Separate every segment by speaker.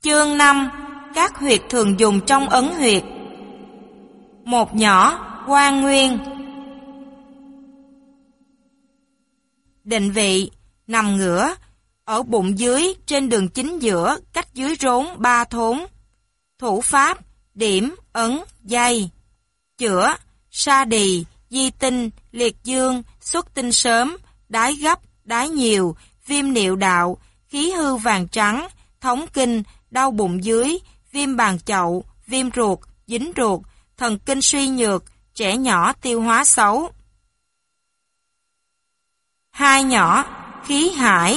Speaker 1: Chương 5. Các huyệt thường dùng trong ấn huyệt. Một nhỏ, Quan Nguyên. Định vị: nằm ngửa, ở bụng dưới, trên đường chính giữa, cách dưới rốn 3 thốn. Thủ pháp: điểm, ấn, dây. Chữa: sa đì, di tinh, liệt dương, xuất tinh sớm, đái gấp, đái nhiều, viêm niệu đạo, khí hư vàng trắng, thống kinh, đau bụng dưới, viêm bàng chậu, viêm ruột, dính ruột, thần kinh suy nhược, trẻ nhỏ tiêu hóa xấu. Hai nhỏ, khí hải.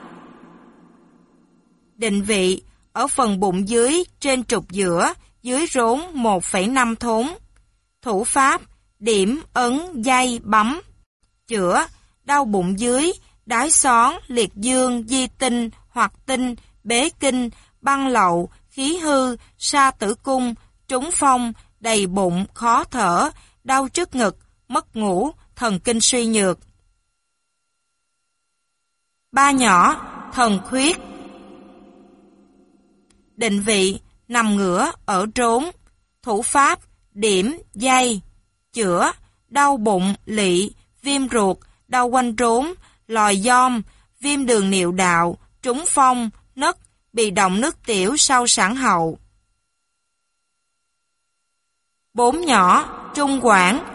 Speaker 1: Định vị: ở phần bụng dưới, trên trục giữa, dưới rốn 1,5 thốn. Thủ pháp: điểm, ấn, dây, bấm. Chữa: đau bụng dưới, đái xón, liệt dương, di tinh, hoặc tinh, bế kinh, băng lậu, khí hư, sa tử cung, trúng phong, đầy bụng, khó thở, đau trước ngực, mất ngủ, thần kinh suy nhược. Ba nhỏ, thần khuyết. Định vị: nằm ngửa, ở rốn. Thủ pháp: điểm, dây. Chữa: đau bụng, lỵ, viêm ruột, đau quanh rốn, lòi giom, viêm đường niệu đạo, trúng phong, nấc, bị động nước tiểu sau sản hậu. Bốn nhỏ, trung quản.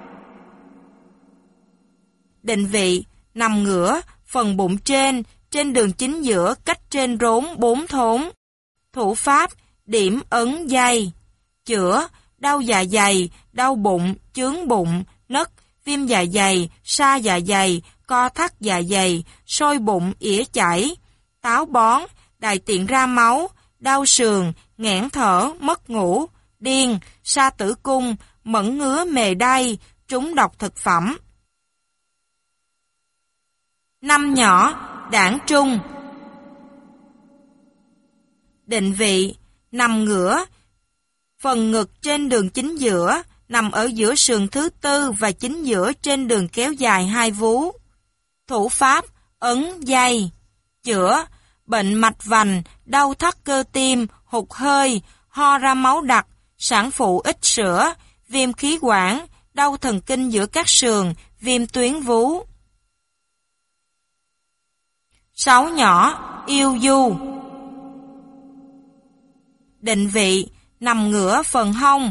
Speaker 1: Định vị: nằm ngửa, phần bụng trên đường chính giữa, cách trên rốn 4 thốn. Thủ pháp: điểm, ấn, dây. Chữa: đau dạ dày, đau bụng, chướng bụng, nấc, viêm dạ dày, sa dạ dày, co thắt dạ dày, sôi bụng, ỉa chảy, táo bón, đại tiện ra máu, đau sườn, nghẽn thở, mất ngủ, điên, sa tử cung, mẫn ngứa mề đay, trúng độc thực phẩm. Năm nhỏ, đảng trung. Định vị: nằm ngửa, phần ngực trên đường chính giữa, nằm ở giữa sườn thứ tư và chính giữa, trên đường kéo dài 2 vú. Thủ pháp: ấn, dây. Chữa: bệnh mạch vành, đau thắt cơ tim, hụt hơi, ho ra máu đặc, sản phụ ít sữa, viêm khí quản, đau thần kinh giữa các sườn, viêm tuyến vú. 6 nhỏ, yêu du. Định vị: nằm ngửa, phần hông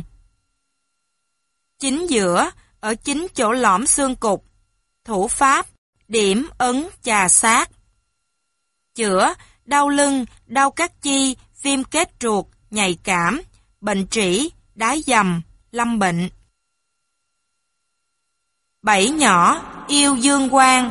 Speaker 1: chính giữa, ở chính chỗ lõm xương cục. Thủ pháp: điểm, ấn, chà sát. Chữa: đau lưng, đau các chi, viêm kết ruột, nhạy cảm, bệnh trĩ, đái dầm, lâm bệnh. 7 nhỏ, yêu dương quang.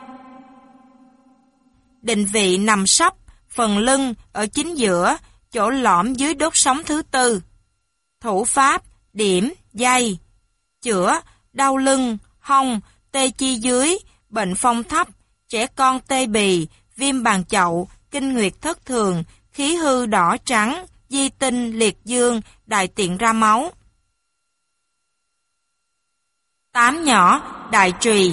Speaker 1: Định vị: nằm sấp, phần lưng, ở chính giữa, chỗ lõm dưới đốt sống thứ tư. Thủ pháp: điểm, dây. Chữa: đau lưng, hông, tê chi dưới, bệnh phong thấp, trẻ con tê bì, viêm bàng chậu, kinh nguyệt thất thường, khí hư đỏ trắng, di tinh, liệt dương, đại tiện ra máu. 8 nhỏ, đại trùy.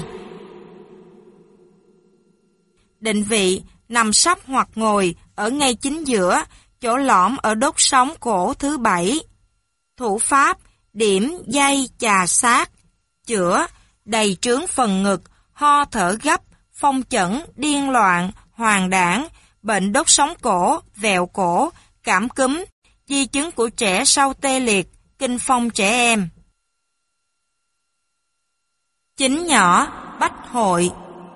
Speaker 1: Định vị: nằm sấp hoặc ngồi, ở ngay chính giữa, chỗ lõm ở đốt sống cổ thứ 7. Thủ pháp: điểm, dây, chà sát. Chữa: đầy trướng phần ngực, ho thở gấp, phong chẩn, điên loạn, hoàng đảng, bệnh đốt sống cổ, vẹo cổ, cảm cúm, di chứng của trẻ sau tê liệt, kinh phong trẻ em. 9 nhỏ, bách hội.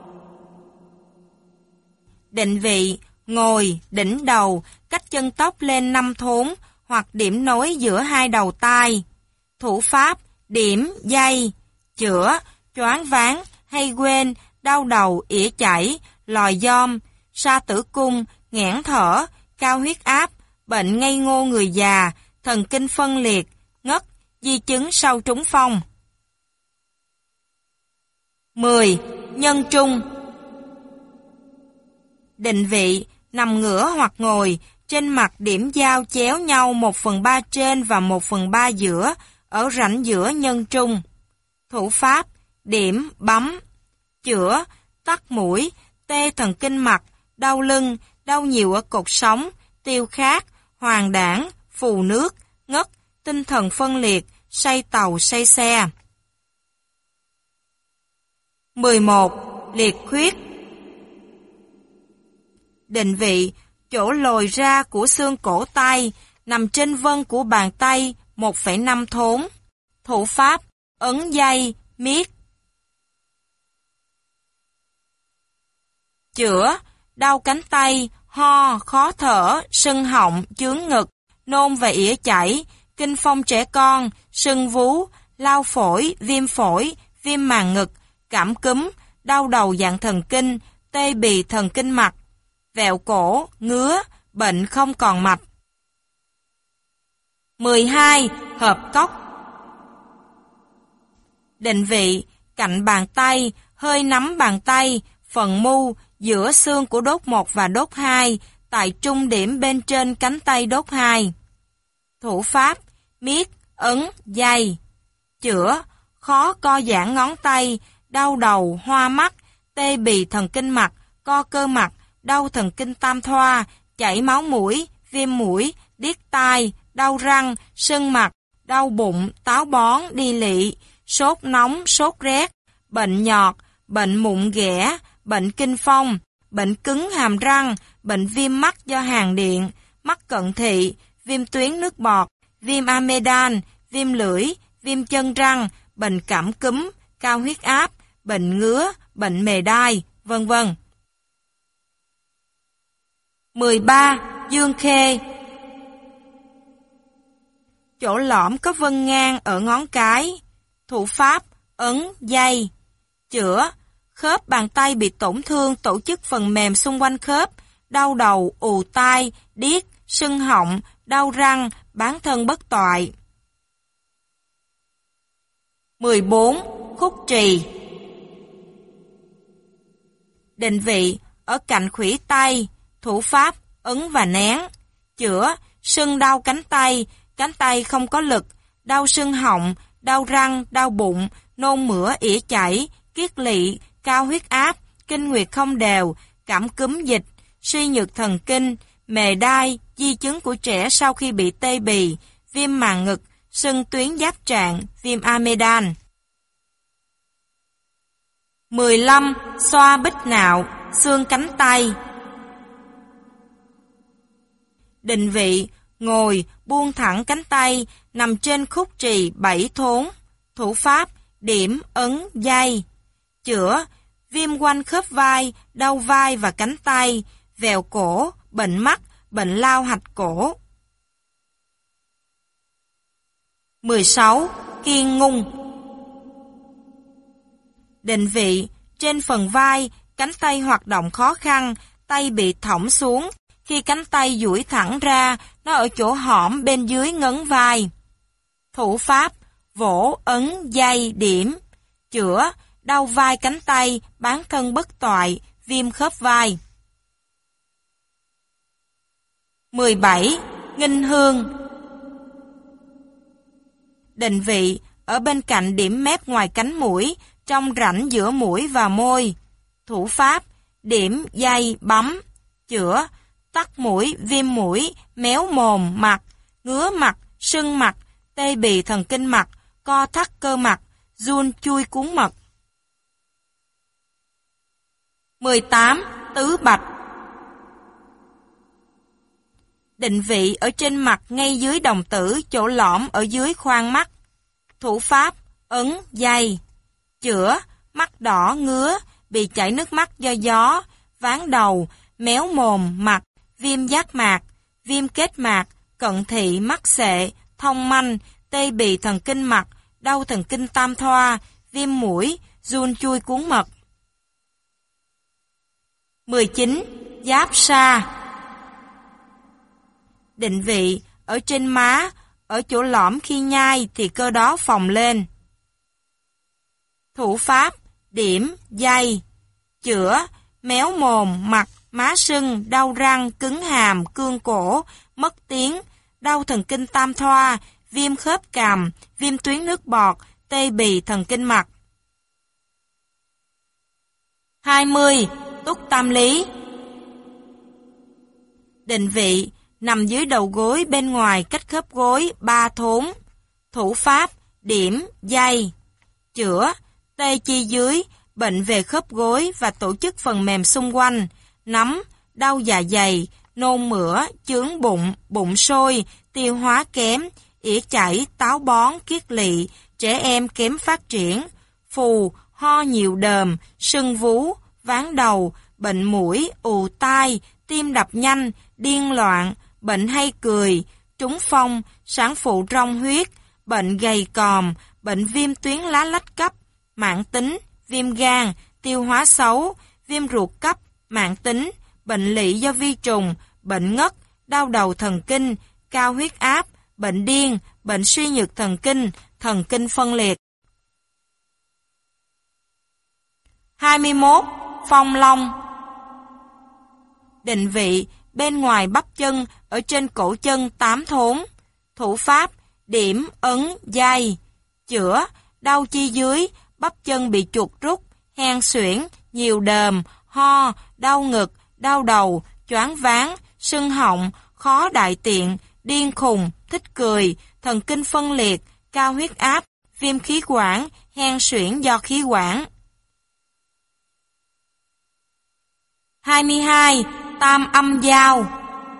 Speaker 1: Định vị: ngồi, đỉnh đầu, cách chân tóc lên 5 thốn, hoặc điểm nối giữa 2 đầu tai. Thủ pháp: điểm, dây. Chữa: choáng váng, hay quên, đau đầu, ỉa chảy, lòi giom, sa tử cung, nghẽn thở, cao huyết áp, bệnh ngây ngô người già, thần kinh phân liệt, ngất, di chứng sau trúng phong. 10. Nhân trung. Định vị: nằm ngửa hoặc ngồi, trên mặt điểm giao chéo nhau 1/3 trên và 1/3 giữa, ở rãnh giữa nhân trung. Thủ pháp: điểm, bấm. Chữa: tắc mũi, tê thần kinh mặt, đau lưng, đau nhiều ở cột sống, tiêu khát, hoàng đảng, phù nước, ngất, tinh thần phân liệt, say tàu say xe. 11. Liệt khuyết. Định vị, chỗ lồi ra của xương cổ tay, nằm trên vân của bàn tay 1,5 thốn. Thủ pháp, ấn dây, miết. Chữa, đau cánh tay, ho, khó thở, sưng họng, chướng ngực, nôn và ỉa chảy, kinh phong trẻ con, sưng vú, lao phổi, viêm màng ngực, cảm cúm, đau đầu dạng thần kinh, tê bì thần kinh mạch, vẹo cổ, ngứa, bệnh không còn mạch. 12. Hợp cốc. Định vị, cạnh bàn tay, hơi nắm bàn tay, phần mu, giữa xương của đốt 1 và đốt 2, tại trung điểm bên trên cánh tay đốt 2. Thủ pháp, miết, ấn, dây. Chữa, khó co giãn ngón tay, đau đầu, hoa mắt, tê bì thần kinh mạch, co cơ mặt, đau thần kinh tam thoa, chảy máu mũi, viêm mũi, điếc tai, đau răng, sưng mặt, đau bụng, táo bón, đi lị, sốt nóng, sốt rét, bệnh nhọt, bệnh mụn ghẻ, bệnh kinh phong, bệnh cứng hàm răng, bệnh viêm mắt do hàn điện, mắt cận thị, viêm tuyến nước bọt, viêm amidan, viêm lưỡi, viêm chân răng, bệnh cảm cúm, cao huyết áp, bệnh ngứa, bệnh mề đai, vân vân. 13. Dương khê. Chỗ lõm có vân ngang ở ngón cái. Thủ pháp, ấn, dây. Chữa, khớp bàn tay bị tổn thương tổ chức phần mềm xung quanh khớp, đau đầu, ù tai, điếc, sưng họng, đau răng, bán thân bất toại. 14. Khúc trì. Định vị, ở cạnh khuỷu tay. Thủ pháp, ấn và nén. Chữa, sưng đau cánh tay không có lực, đau sưng họng, đau răng, đau bụng, nôn mửa ỉa chảy, kiết lỵ, cao huyết áp, kinh nguyệt không đều, cảm cúm dịch, suy nhược thần kinh, mề đai, di chứng của trẻ sau khi bị tê bì, viêm màng ngực, sưng tuyến giáp trạng, viêm amidan. 15. Xoa bích nạo, xương cánh tay. Định vị, ngồi, buông thẳng cánh tay, nằm trên khúc trì 7 thốn. Thủ pháp, điểm, ấn, dây. Chữa, viêm quanh khớp vai, đau vai và cánh tay, vẹo cổ, bệnh mắt, bệnh lao hạch cổ. 16. Kiên ngung. Định vị, trên phần vai, cánh tay hoạt động khó khăn, tay bị thõng xuống. Khi cánh tay duỗi thẳng ra, nó ở chỗ hõm bên dưới ngấn vai. Thủ pháp, vỗ, ấn, dây, điểm. Chữa, đau vai cánh tay, bán thân bất toại, viêm khớp vai. 17. Nghinh hương. Định vị, ở bên cạnh điểm mép ngoài cánh mũi, trong rãnh giữa mũi và môi. Thủ pháp, điểm, dây, bấm. Chữa, tắc mũi, viêm mũi, méo mồm, mặt, ngứa mặt, sưng mặt, tê bì thần kinh mặt, co thắt cơ mặt, giun chui cuốn mật. 18. Tứ bạch. Định vị ở trên mặt ngay dưới đồng tử, chỗ lõm ở dưới khoang mắt. Thủ pháp, ấn, dây. Chữa, mắt đỏ, ngứa, bị chảy nước mắt do gió, ván đầu, méo mồm, mặt, viêm giác mạc, viêm kết mạc, cận thị, mắc xệ, thông manh, tê bì thần kinh mặt, đau thần kinh tam thoa, viêm mũi, giun chui cuốn mật. 19. Giáp sa. Định vị, ở trên má, ở chỗ lõm khi nhai thì cơ đó phồng lên. Thủ pháp, điểm, dây. Chữa, méo mồm, mặt, má sưng, đau răng, cứng hàm, cương cổ, mất tiếng, đau thần kinh tam thoa, viêm khớp cằm, viêm tuyến nước bọt, tê bì thần kinh mặt. 20. Túc tam lý. Định vị, nằm dưới đầu gối bên ngoài cách khớp gối 3 thốn. Thủ pháp, điểm, dây. Chữa, tê chi dưới, bệnh về khớp gối và tổ chức phần mềm xung quanh. Nấm, đau dạ dày, nôn mửa, chướng bụng, bụng sôi, tiêu hóa kém, ỉa chảy, táo bón, kiết lỵ, trẻ em kém phát triển. Phù, ho nhiều đờm, sưng vú, ván đầu, bệnh mũi, ù tai, tim đập nhanh, điên loạn, bệnh hay cười, trúng phong, sản phụ rong huyết, bệnh gầy còm, bệnh viêm tuyến lá lách cấp, mãn tính, viêm gan, tiêu hóa xấu, viêm ruột cấp, mãn tính, bệnh lỵ do vi trùng, bệnh ngất, đau đầu thần kinh, cao huyết áp, bệnh điên, bệnh suy nhược thần kinh phân liệt. 21. Phong long. Định vị, bên ngoài bắp chân, ở trên cổ chân 8 thốn. Thủ pháp, điểm, ấn, dây. Chữa, đau chi dưới, bắp chân bị chuột rút, hen suyễn, nhiều đờm, ho, đau ngực, đau đầu, choáng váng, sưng họng, khó đại tiện, điên khùng, thích cười, thần kinh phân liệt, cao huyết áp, viêm khí quản, hen suyễn do khí quản. 22. Tam âm giao.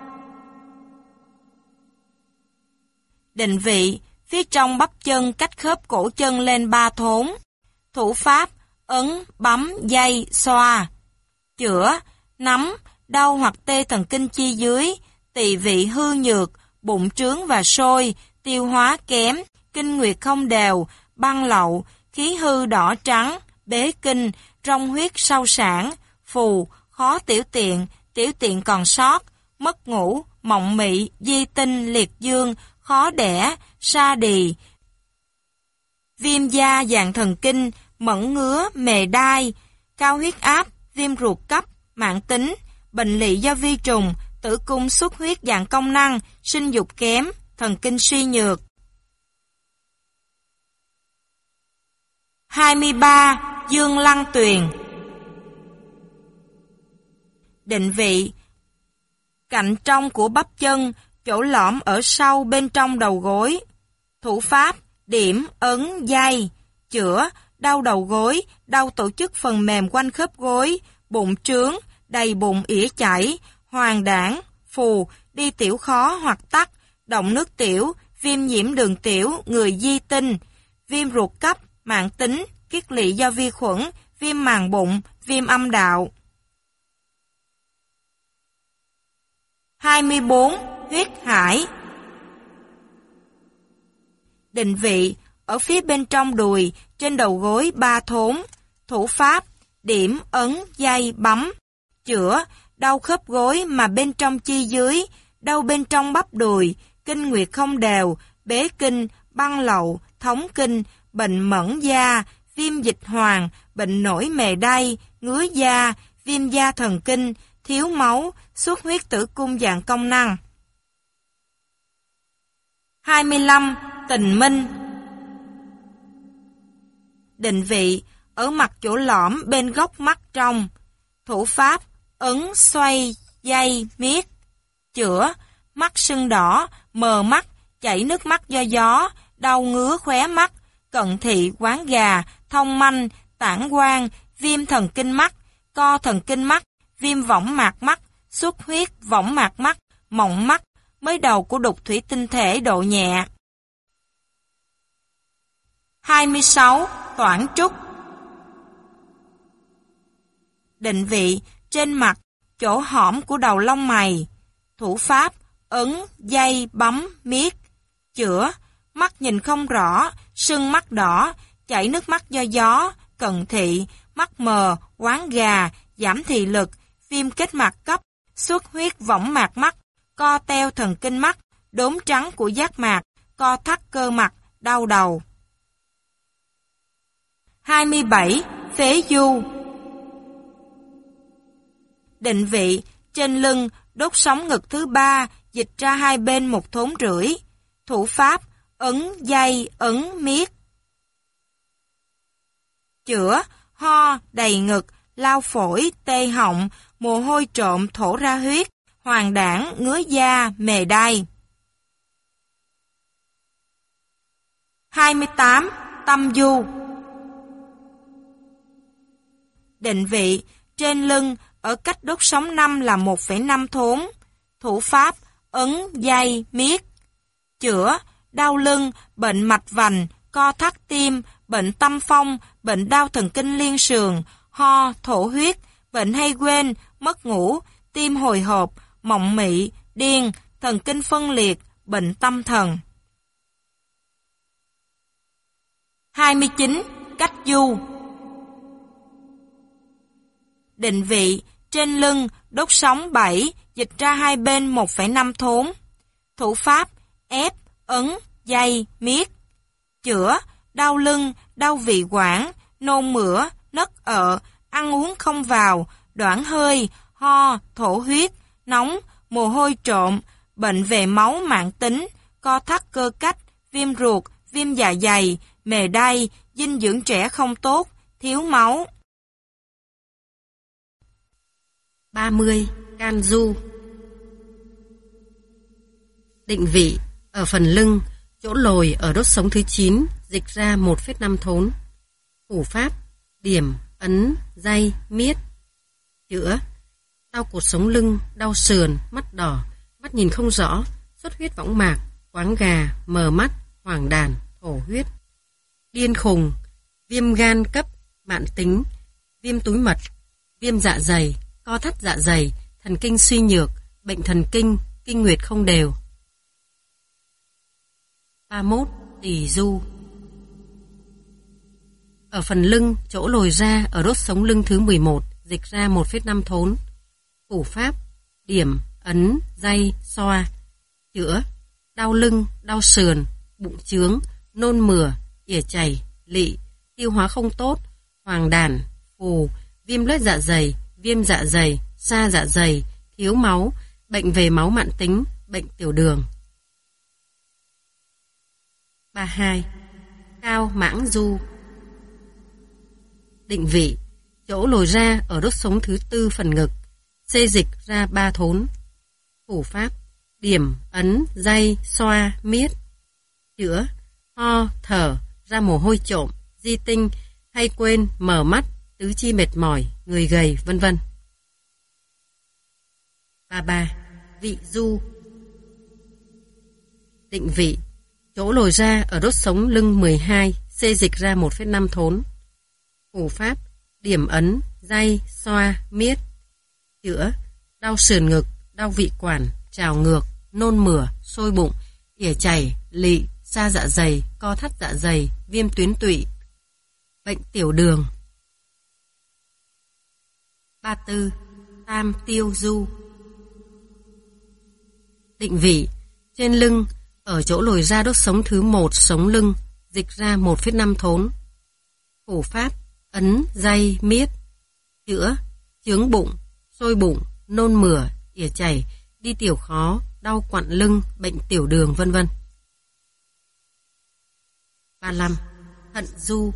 Speaker 1: Định vị, phía trong bắp chân cách khớp cổ chân lên 3 thốn. Thủ pháp, ấn, bấm, dây, xoa. Chữa, nấm, đau hoặc tê thần kinh chi dưới, tỳ vị hư nhược, bụng trướng và sôi, tiêu hóa kém, kinh nguyệt không đều, băng lậu, khí hư đỏ trắng, bế kinh, rong huyết sau sản, phù, khó tiểu tiện còn sót, mất ngủ, mộng mị, di tinh, liệt dương, khó đẻ, sa đì, viêm da dạng thần kinh, mẫn ngứa, mề đai, cao huyết áp, viêm ruột cấp, mãn tính, bệnh lỵ do vi trùng, tử cung xuất huyết dạng công năng, sinh dục kém, thần kinh suy nhược. 23. Dương lăng tuyền. Định vị, cạnh trong của bắp chân, chỗ lõm ở sau bên trong đầu gối. Thủ pháp, điểm, ấn, dây. Chữa, đau đầu gối, đau tổ chức phần mềm quanh khớp gối, bụng trướng, đầy bụng ỉa chảy, hoàng đảng, phù, đi tiểu khó hoặc tắc, động nước tiểu, viêm nhiễm đường tiểu, người di tinh, viêm ruột cấp, mãn tính, kiết lỵ do vi khuẩn, viêm màng bụng, viêm âm đạo. 24. Huyết hải. Định vị, ở phía bên trong đùi, trên đầu gối 3 thốn. Thủ pháp, điểm, ấn, dây, bấm. Chữa, đau khớp gối mà bên trong chi dưới, đau bên trong bắp đùi, kinh nguyệt không đều, bế kinh, băng lậu, thống kinh, bệnh mẫn da, viêm dịch hoàng, bệnh nổi mề đay, ngứa da, viêm da thần kinh, thiếu máu, xuất huyết tử cung dạng công năng. 25. Tình minh. Định vị, ở mặt chỗ lõm bên góc mắt trong. Thủ pháp, ấn, xoay, dây, miết. Chữa, mắt sưng đỏ, mờ mắt, chảy nước mắt do gió, đau ngứa khóe mắt, cận thị, quáng gà, thông manh, tản quang, viêm thần kinh mắt, co thần kinh mắt, viêm võng mạc mắt, xuất huyết, võng mạc mắt, mộng mắt, mới đầu của đục thủy tinh thể độ nhẹ. 26. Toản trúc. Định vị, trên mặt, chỗ hõm của đầu lông mày. Thủ pháp, ấn, dây, bấm, miết. Chữa, mắt nhìn không rõ, sưng mắt đỏ, chảy nước mắt do gió, cận thị, mắt mờ, quáng gà, giảm thị lực, viêm kết mạc cấp, xuất huyết võng mạc mắt, co teo thần kinh mắt, đốm trắng của giác mạc, co thắt cơ mặt, đau đầu. 27. Phế du. Định vị, trên lưng, đốt sống ngực thứ 3, dịch ra hai bên 1 thốn rưỡi. Thủ pháp, ấn, dây, ấn, miết. Chữa, ho, đầy ngực, lao phổi, tê họng, mồ hôi trộm thổ ra huyết, hoàng đảng, ngứa da, mề đay. 28. Tâm du. Định vị, trên lưng, ở cách đốt sống 5 là 1,5 thốn. Thủ pháp, ấn, dây, miết. Chữa, đau lưng, bệnh mạch vành, co thắt tim, bệnh tâm phong, bệnh đau thần kinh liên sườn, ho, thổ huyết, bệnh hay quên, mất ngủ, tim hồi hộp, mộng mị, điên, thần kinh phân liệt, bệnh tâm thần. 29. Cách du. Định vị, trên lưng, đốt sống 7, dịch ra hai bên 1,5 thốn. Thủ pháp, ép, ấn, dây, miết. Chữa, đau lưng, đau vị quản, nôn mửa, nấc ợ, ăn uống không vào, đoản hơi, ho, thổ huyết, nóng, mồ hôi trộm, bệnh về máu mãn tính, co thắt cơ cách, viêm ruột, viêm dạ dày, mề đay, dinh dưỡng trẻ không tốt, thiếu máu.
Speaker 2: 30. Can du. Định vị, ở phần lưng, chỗ lồi ở đốt sống thứ 9, dịch ra 1,5 thốn. Thủ pháp, điểm, ấn, dây, miết. Chữa, đau cột sống lưng, đau sườn, mắt đỏ, mắt nhìn không rõ, xuất huyết võng mạc, quáng gà, mờ mắt, hoàng đàn, thổ huyết. Điên khùng, viêm gan cấp, mãn tính, viêm túi mật, viêm dạ dày, co thắt dạ dày, thần kinh suy nhược, bệnh thần kinh, kinh nguyệt không đều. 31. Tỳ du. Ở phần lưng, chỗ lồi ra ở đốt sống lưng thứ 11, dịch ra 1,5 thốn. Thủ pháp, điểm, ấn, dây, xoa. Chữa, đau lưng, đau sườn, bụng chướng, nôn mửa, ỉa chảy, lị, tiêu hóa không tốt, hoàng đàn, phù, viêm loét dạ dày, viêm dạ dày, sa dạ dày, thiếu máu, bệnh về máu mãn tính, bệnh tiểu đường. 32. Cao mãng du. Định vị, chỗ lồi ra ở đốt sống thứ 4 phần ngực, xê dịch ra 3 thốn. Thủ pháp, điểm, ấn, dây, xoa, miết. Chữa, ho, thở, ra mồ hôi trộm, di tinh, hay quên, mờ mắt, tứ chi mệt mỏi, người gầy, vân vân. 33. Vị du. Định vị, chỗ lồi ra ở đốt sống lưng 12, xê dịch ra 1,5 thốn. Thủ pháp, điểm ấn, dây, xoa, miết. Chữa, đau sườn ngực, đau vị quản, trào ngược, nôn mửa, sôi bụng, ỉa chảy, lị, sa dạ dày, co thắt dạ dày, viêm tuyến tụy, bệnh tiểu đường. 34. Tam tiêu du. Định vị, trên lưng, ở chỗ lồi ra đốt sống thứ 1 sống lưng, dịch ra 1,5 thốn. Thủ pháp, ấn, dây, miết. Chữa, chướng bụng, sôi bụng, nôn mửa, ỉa chảy, đi tiểu khó, đau quặn lưng, bệnh tiểu đường, vân vân. 35. Thận du.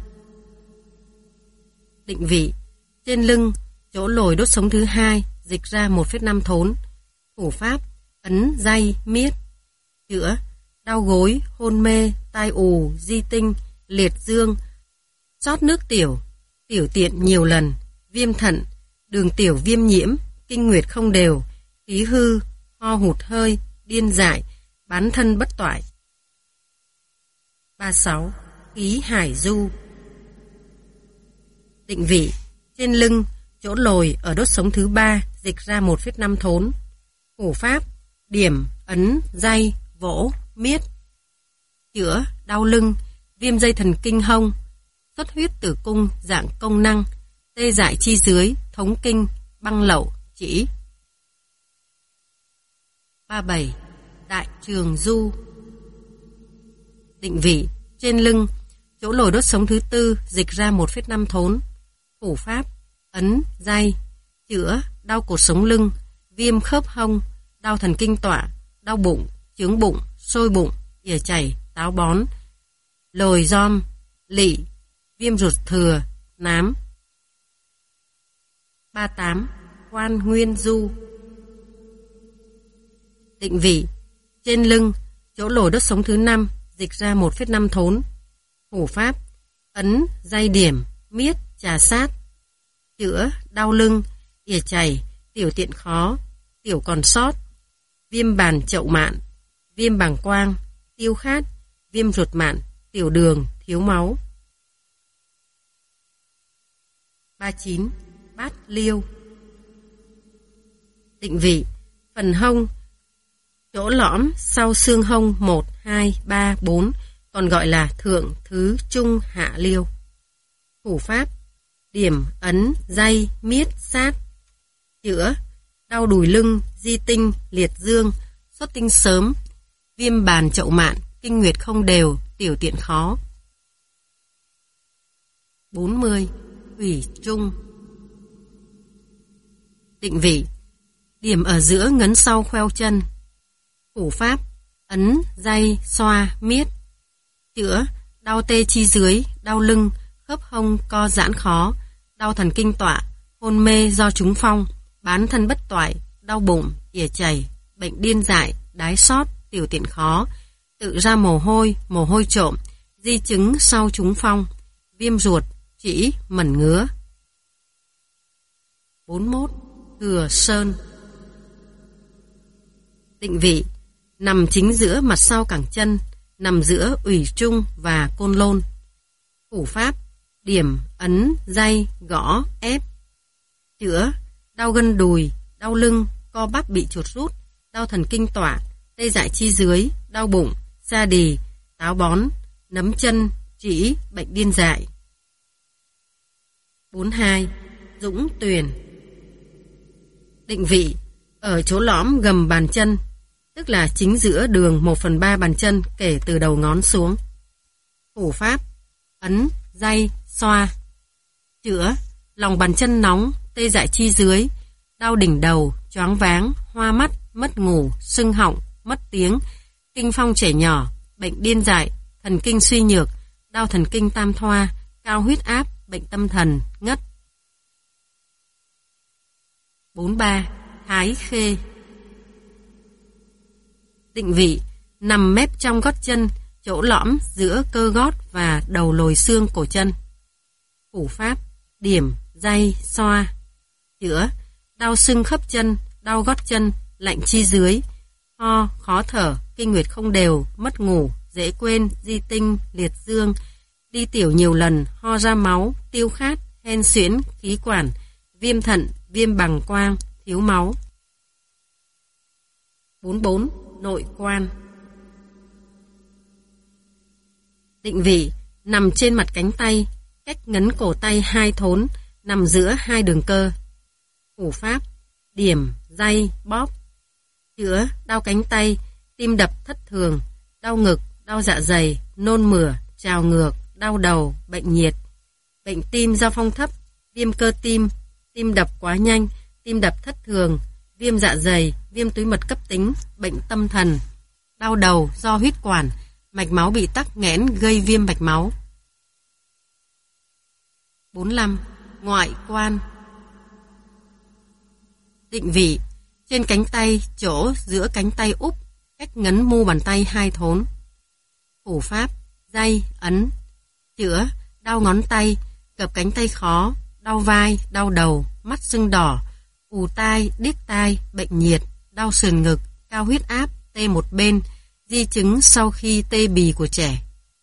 Speaker 2: Định vị, trên lưng, chỗ lồi đốt sống thứ 2, dịch ra 1,5 thốn. Thủ pháp, ấn, dây, miết. Chữa, đau gối, hôn mê, tai ù, di tinh, liệt dương, sót nước tiểu, tiểu tiện nhiều lần, viêm thận, đường tiểu viêm nhiễm, kinh nguyệt không đều, khí hư, ho hụt hơi, điên dại, bán thân bất toại. 36. Khí hải du. Định vị, trên lưng, chỗ lồi ở đốt sống thứ 3, dịch ra 1,5 thốn. Thủ pháp, điểm, ấn, dây, vỗ, miết. Chữa, đau lưng, viêm dây thần kinh hông, xuất huyết tử cung dạng công năng, tê dại chi dưới, thống kinh, băng lậu, chỉ. 37. Đại trường du. Định vị, trên lưng, chỗ lồi đốt sống thứ 4, dịch ra 1,5 thốn. Thủ pháp, ấn, dây. Chữa, đau cột sống lưng, viêm khớp hông, đau thần kinh tọa, đau bụng, chướng bụng, sôi bụng, ỉa chảy, táo bón, lồi giom, lị, viêm ruột thừa, nám. 38. Quan nguyên du. Định vị: trên lưng, chỗ lồi đốt sống thứ 5, dịch ra 1,5 thốn. Thủ pháp: ấn, day điểm, miết, chà sát. Chữa: đau lưng, ỉa chảy, tiểu tiện khó, tiểu còn sót, viêm bàn chậu mạn, viêm bàng quang, tiêu khát, viêm ruột mạn, tiểu đường, thiếu máu. 39. Bát liêu. Định vị: phần hông, chỗ lõm sau xương hông 1, 2, 3, 4, còn gọi là thượng, thứ, trung, hạ liêu. Thủ pháp: điểm, ấn, day, miết, sát. Chữa: đau đùi lưng, di tinh, liệt dương, xuất tinh sớm, viêm bàn chậu mạn, kinh nguyệt không đều, tiểu tiện khó. 40. Thủy trung. Định vị: điểm ở giữa ngấn sau khoeo chân. Thủ pháp: ấn, day, xoa, miết. Chữa: đau tê chi dưới, đau lưng, khớp hông co giãn khó, đau thần kinh tọa, hôn mê do trúng phong, bán thân bất toại, đau bụng, ỉa chảy, bệnh điên dại, đái sót, tiểu tiện khó, tự ra mồ hôi trộm, di chứng sau trúng phong, viêm ruột, chỉ, mẩn ngứa. 41. Thừa sơn. Định vị: nằm chính giữa mặt sau cẳng chân, nằm giữa ủy trung và côn lôn. Thủ pháp: điểm, ấn, day, gõ, ép. Chữa: đau gân đùi, đau lưng, co bắp bị chuột rút, đau thần kinh tọa, tê dại chi dưới, đau bụng, sa đì, táo bón, nấm chân, chỉ, bệnh điên dại. 42. Dũng tuyền. Định vị: ở chỗ lõm gầm bàn chân, tức là chính giữa đường 1/3 bàn chân kể từ đầu ngón xuống. Thủ pháp: ấn, day, xoa. Chữa: lòng bàn chân nóng, tê dại chi dưới, đau đỉnh đầu, choáng váng, hoa mắt, mất ngủ, sưng họng, mất tiếng, kinh phong trẻ nhỏ, bệnh điên dại, thần kinh suy nhược, đau thần kinh tam thoa, cao huyết áp, bệnh tâm thần, ngất. 43. Thái khê. Định vị: nằm mép trong gót chân, chỗ lõm giữa cơ gót và đầu lồi xương cổ chân. Thủ pháp: điểm, day, xoa. Chữa: đau sưng khớp chân, đau gót chân, lạnh chi dưới, ho, khó thở, kinh nguyệt không đều, mất ngủ, dễ quên, di tinh, liệt dương, đi tiểu nhiều lần, ho ra máu, tiêu khát, hen suyễn, khí quản, viêm thận, viêm bàng quang, thiếu máu. 44. Nội quan. Định vị: nằm trên mặt cánh tay, cách ngấn cổ tay 2 thốn, nằm giữa 2 đường cơ. Thủ pháp: điểm, day, bóp. Chữa: đau cánh tay, tim đập thất thường, đau ngực, đau dạ dày, nôn mửa, trào ngược, đau đầu, bệnh nhiệt, bệnh tim do phong thấp, viêm cơ tim, tim đập quá nhanh, tim đập thất thường, viêm dạ dày, viêm túi mật cấp tính, bệnh tâm thần, đau đầu do huyết quản, mạch máu bị tắc nghẽn gây viêm mạch máu. 45. Ngoại quan. Định vị: trên cánh tay, chỗ giữa cánh tay úp, cách ngấn mu bàn tay 2 thốn. Thủ pháp: day, ấn. Chữa: đau ngón tay, gập cánh tay khó, đau vai, đau đầu, mắt sưng đỏ, ù tai, điếc tai, bệnh nhiệt, đau sườn ngực, cao huyết áp, tê một bên, di chứng sau khi tê bì của trẻ.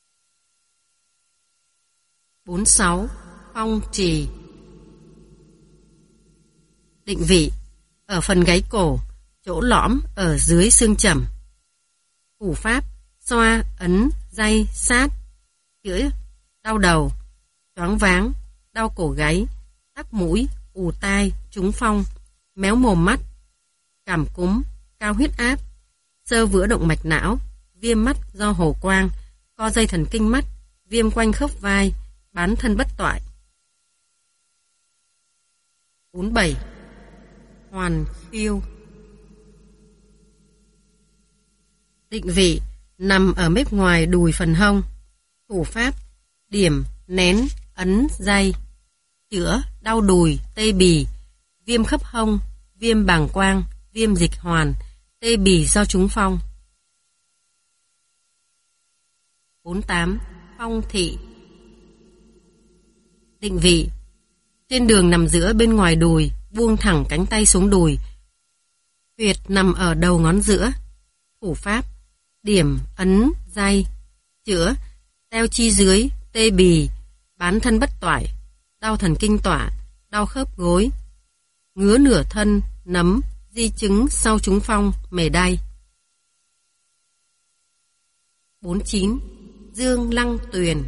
Speaker 2: 46. Phong trì. Định vị: ở phần gáy cổ, chỗ lõm ở dưới xương chẩm. Thủ pháp: xoa, ấn, day, sát. Chữa: đau đầu, choáng váng, đau cổ gáy, tắc mũi, ù tai, trúng phong, méo mồm mắt, cảm cúm, cao huyết áp, xơ vữa động mạch não, viêm mắt do hồ quang, co dây thần kinh mắt, viêm quanh khớp vai, bán thân bất toại. 47. Hoàn khiêu. Định vị: nằm ở mép ngoài đùi phần hông. Thủ pháp: điểm, nén, ấn, day. Chữa: đau đùi, tê bì, viêm khớp hông, viêm bàng quang, viêm dịch hoàn, tê bì do trúng phong. 48. Phong thị. Định vị: trên đường nằm giữa bên ngoài đùi, buông thẳng cánh tay xuống đùi. Huyệt nằm ở đầu ngón giữa. Thủ pháp: điểm, ấn, day. Chữa: teo chi dưới, tê bì, bán thân bất toại, đau thần kinh tọa, đau khớp gối, ngứa nửa thân, nấm, di chứng sau trúng phong, mề đay. 49. Dương lăng tuyền.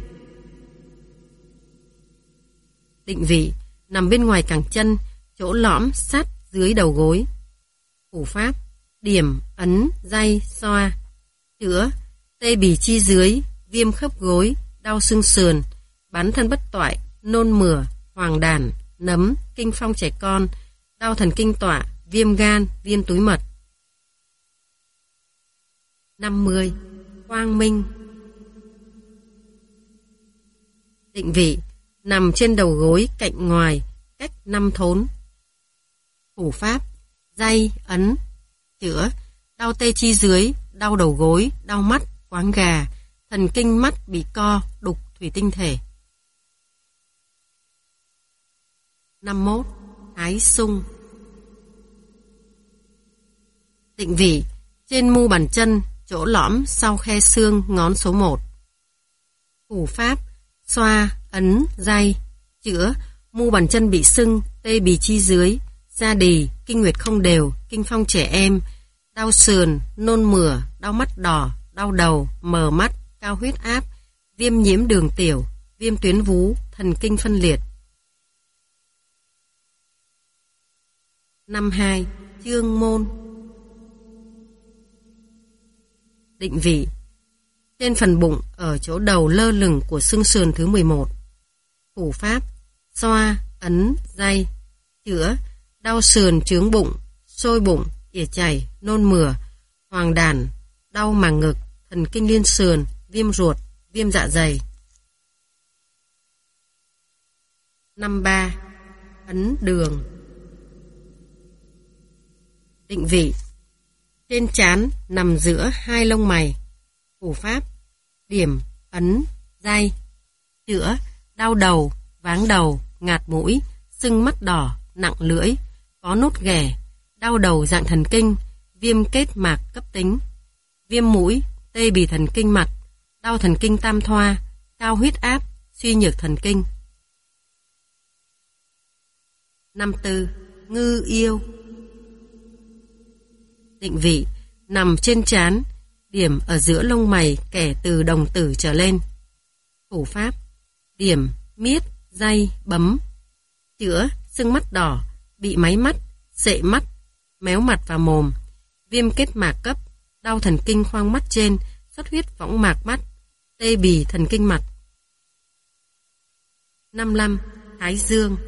Speaker 2: Định vị: nằm bên ngoài cẳng chân, chỗ lõm sát dưới đầu gối. Thủ pháp: điểm, ấn, day, xoa. Chữa: tê bì chi dưới, viêm khớp gối, đau xương sườn, bán thân bất toại, nôn mửa, hoàng đàn, nấm, kinh phong trẻ con, đau thần kinh tọa, viêm gan, viêm túi mật. 50. Quang minh. Định vị: nằm trên đầu gối cạnh ngoài, cách 5 thốn. Thủ pháp: day, ấn. Chữa: đau tê chi dưới, đau đầu gối, đau mắt, quáng gà, thần kinh mắt bị co, đục thủy tinh thể. 51. Thái xung. Định vị: trên mu bàn chân, chỗ lõm sau khe xương ngón số 1. Thủ pháp: xoa, ấn, day. Chữa: mu bàn chân bị sưng, tê bì chi dưới, da đì, kinh nguyệt không đều, kinh phong trẻ em, đau sườn, nôn mửa, đau mắt đỏ, đau đầu, mờ mắt, cao huyết áp, viêm nhiễm đường tiểu, viêm tuyến vú, thần kinh phân liệt. 52. Chương môn. Định vị: trên phần bụng ở chỗ đầu lơ lửng của xương sườn thứ 11. Thủ pháp: xoa, ấn, day. Chữa: đau sườn chướng bụng, sôi bụng, ỉa chảy, nôn mửa, hoàng đàn, đau màng ngực, thần kinh liên sườn, viêm ruột, viêm dạ dày. 53. Ấn đường. Định vị: trên trán nằm giữa hai lông mày. Thủ pháp: điểm, ấn, day. Chữa: đau đầu, váng đầu, ngạt mũi, sưng mắt đỏ, nặng lưỡi, có nốt ghẻ, đau đầu dạng thần kinh, viêm kết mạc cấp tính, viêm mũi, tê bì thần kinh mặt, đau thần kinh tam thoa, cao huyết áp, suy nhược thần kinh. 54. Ngư yêu. Định vị: nằm trên trán, điểm ở giữa lông mày kẻ từ đồng tử trở lên. Thủ pháp: điểm, miết, day, bấm. Chữa: sưng mắt đỏ, bị máy mắt, sệ mắt, méo mặt và mồm, viêm kết mạc cấp, đau thần kinh khoang mắt trên, xuất huyết võng mạc mắt, tê bì thần kinh mặt. 55. Thái dương.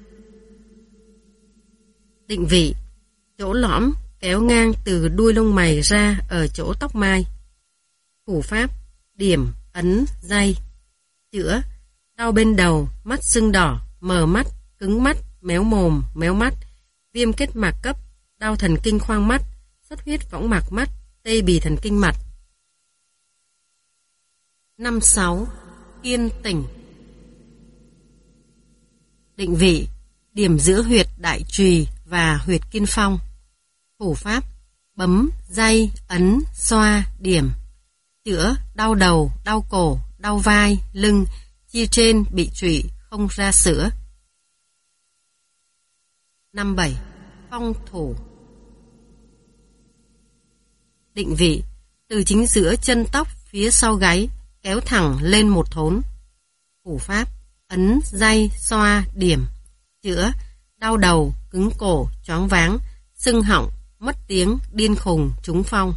Speaker 2: Định vị: chỗ lõm kéo ngang từ đuôi lông mày ra ở chỗ tóc mai. Thủ pháp: điểm, ấn, day. Chữa: đau bên đầu, mắt sưng đỏ, mờ mắt, cứng mắt, méo mồm, méo mắt, viêm kết mạc cấp, đau thần kinh khoang mắt, xuất huyết võng mạc mắt, tê bì thần kinh mặt. 56. Yên tỉnh. Định vị: điểm giữa huyệt đại trùy và huyệt kiên phong. Thủ pháp: bấm, day, ấn, xoa, điểm. Chữa: đau đầu, đau cổ, đau vai, lưng, chia trên bị trụy, không ra sữa. 57. Phong thủ. Định vị: từ chính giữa chân tóc phía sau gáy kéo thẳng lên một thốn. Thủ pháp: ấn, day, xoa, điểm. Chữa: đau đầu, cứng cổ, choáng váng, sưng họng, mất tiếng, điên khùng, trúng phong.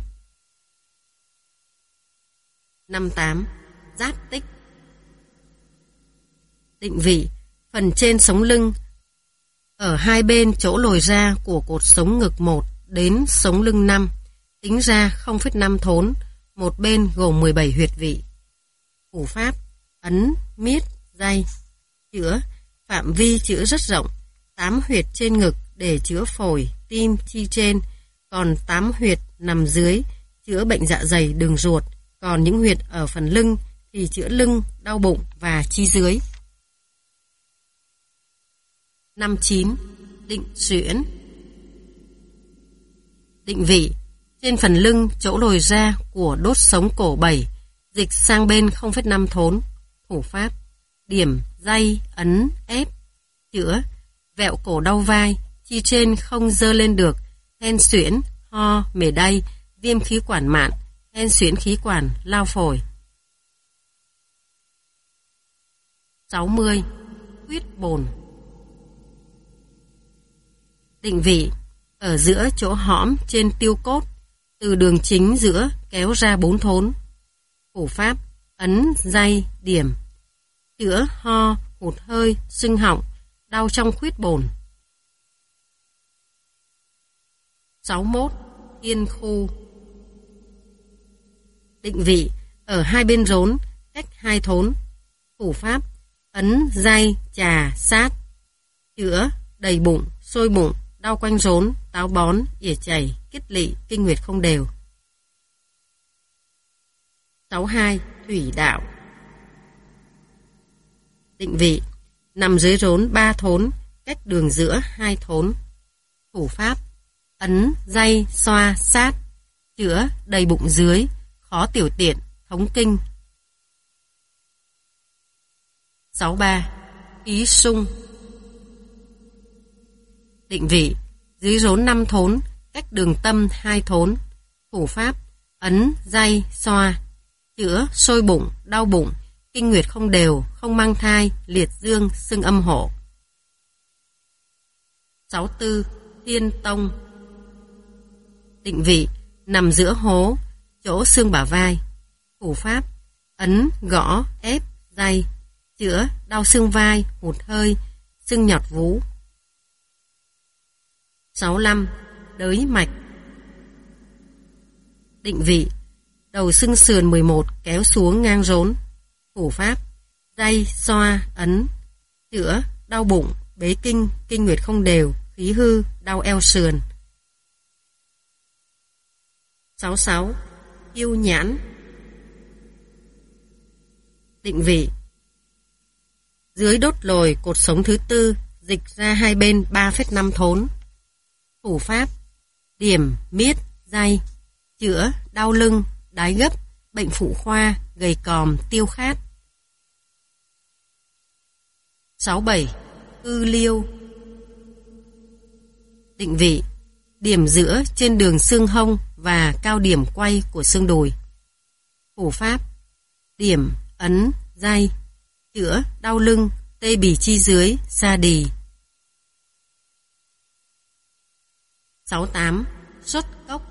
Speaker 2: 58. Giát tích. Định vị: phần trên sống lưng ở hai bên chỗ lồi ra của cột sống ngực 1 đến sống lưng 5, tính ra 0,5 thốn, một bên gồm 17 huyệt vị. Thủ pháp: ấn, miết, day. Chữa: phạm vi chữa rất rộng, 8 huyệt trên ngực để chữa phổi, tim, chi trên, còn 8 huyệt nằm dưới, chữa bệnh dạ dày đường ruột, còn những huyệt ở phần lưng thì chữa lưng, đau bụng và chi dưới. 59. Định xuyễn. Định vị: trên phần lưng chỗ lồi ra của đốt sống cổ 7, dịch sang bên 0,5 thốn. Thủ pháp: điểm, day, ấn, ép. Chữa: vẹo cổ đau vai, chi trên không dơ lên được, hen suyễn, ho, mề đay, viêm khí quản mạn, hen suyễn khí quản, lao phổi. 60. Huyết bồn. Định vị: ở giữa chỗ hõm trên tiêu cốt, từ đường chính giữa kéo ra 4 thốn. Thủ pháp: ấn, day, điểm. Chữa ho, hụt hơi, sưng họng, đau trong khuyết bồn. 61. Yên khu. Định vị: ở hai bên rốn, cách 2 thốn. Thủ pháp: ấn, day, chà, sát. Chữa đầy bụng, sôi bụng, đau quanh rốn, táo bón, ỉa chảy, kích lỵ, kinh nguyệt không đều. 62. Thủy đạo. Định vị: nằm dưới rốn 3 thốn, cách đường giữa 2 thốn. Thủ pháp: ấn, day, xoa, sát. Chữa đầy bụng dưới, khó tiểu tiện, thống kinh. 63. Ý sung. Định vị: dưới rốn 5 thốn, cách đường tâm 2 thốn. Thủ pháp: ấn, day, xoa. Chữa sôi bụng, đau bụng, kinh nguyệt không đều, không mang thai, liệt dương, xưng âm hộ. 64. Tiên tông. Định vị: nằm giữa hố, chỗ xương bả vai. Thủ pháp: ấn, gõ, ép, day. Chữa đau xương vai, hụt hơi, xương nhọt vú. 65. Đới mạch. Định vị: đầu xương sườn 11 kéo xuống ngang rốn. Thủ pháp: day, xoa, ấn. Chữa đau bụng, bế kinh, kinh nguyệt không đều, khí hư, đau eo sườn. 66. Yêu nhãn. Định vị: dưới đốt lồi cột sống thứ 4, dịch ra hai bên 3,5 thốn. Thủ pháp: điểm, miết, day. Chữa đau lưng, đái gấp, bệnh phụ khoa, gầy còm, tiêu khát. 67. Ư liêu. Định vị: điểm giữa trên đường xương hông và cao điểm quay của xương đùi. Thủ pháp: điểm, ấn, day. Chữa đau lưng, tê bì chi dưới, sa đì. 68. Xuất cốc.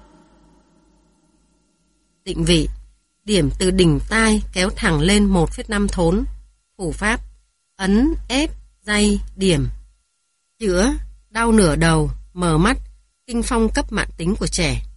Speaker 2: Định vị: điểm từ đỉnh tai kéo thẳng lên 1,5 thốn. Thủ pháp: ấn, ép, day, điểm. Chữa đau nửa đầu, mờ mắt, kinh phong cấp mạn tính của trẻ.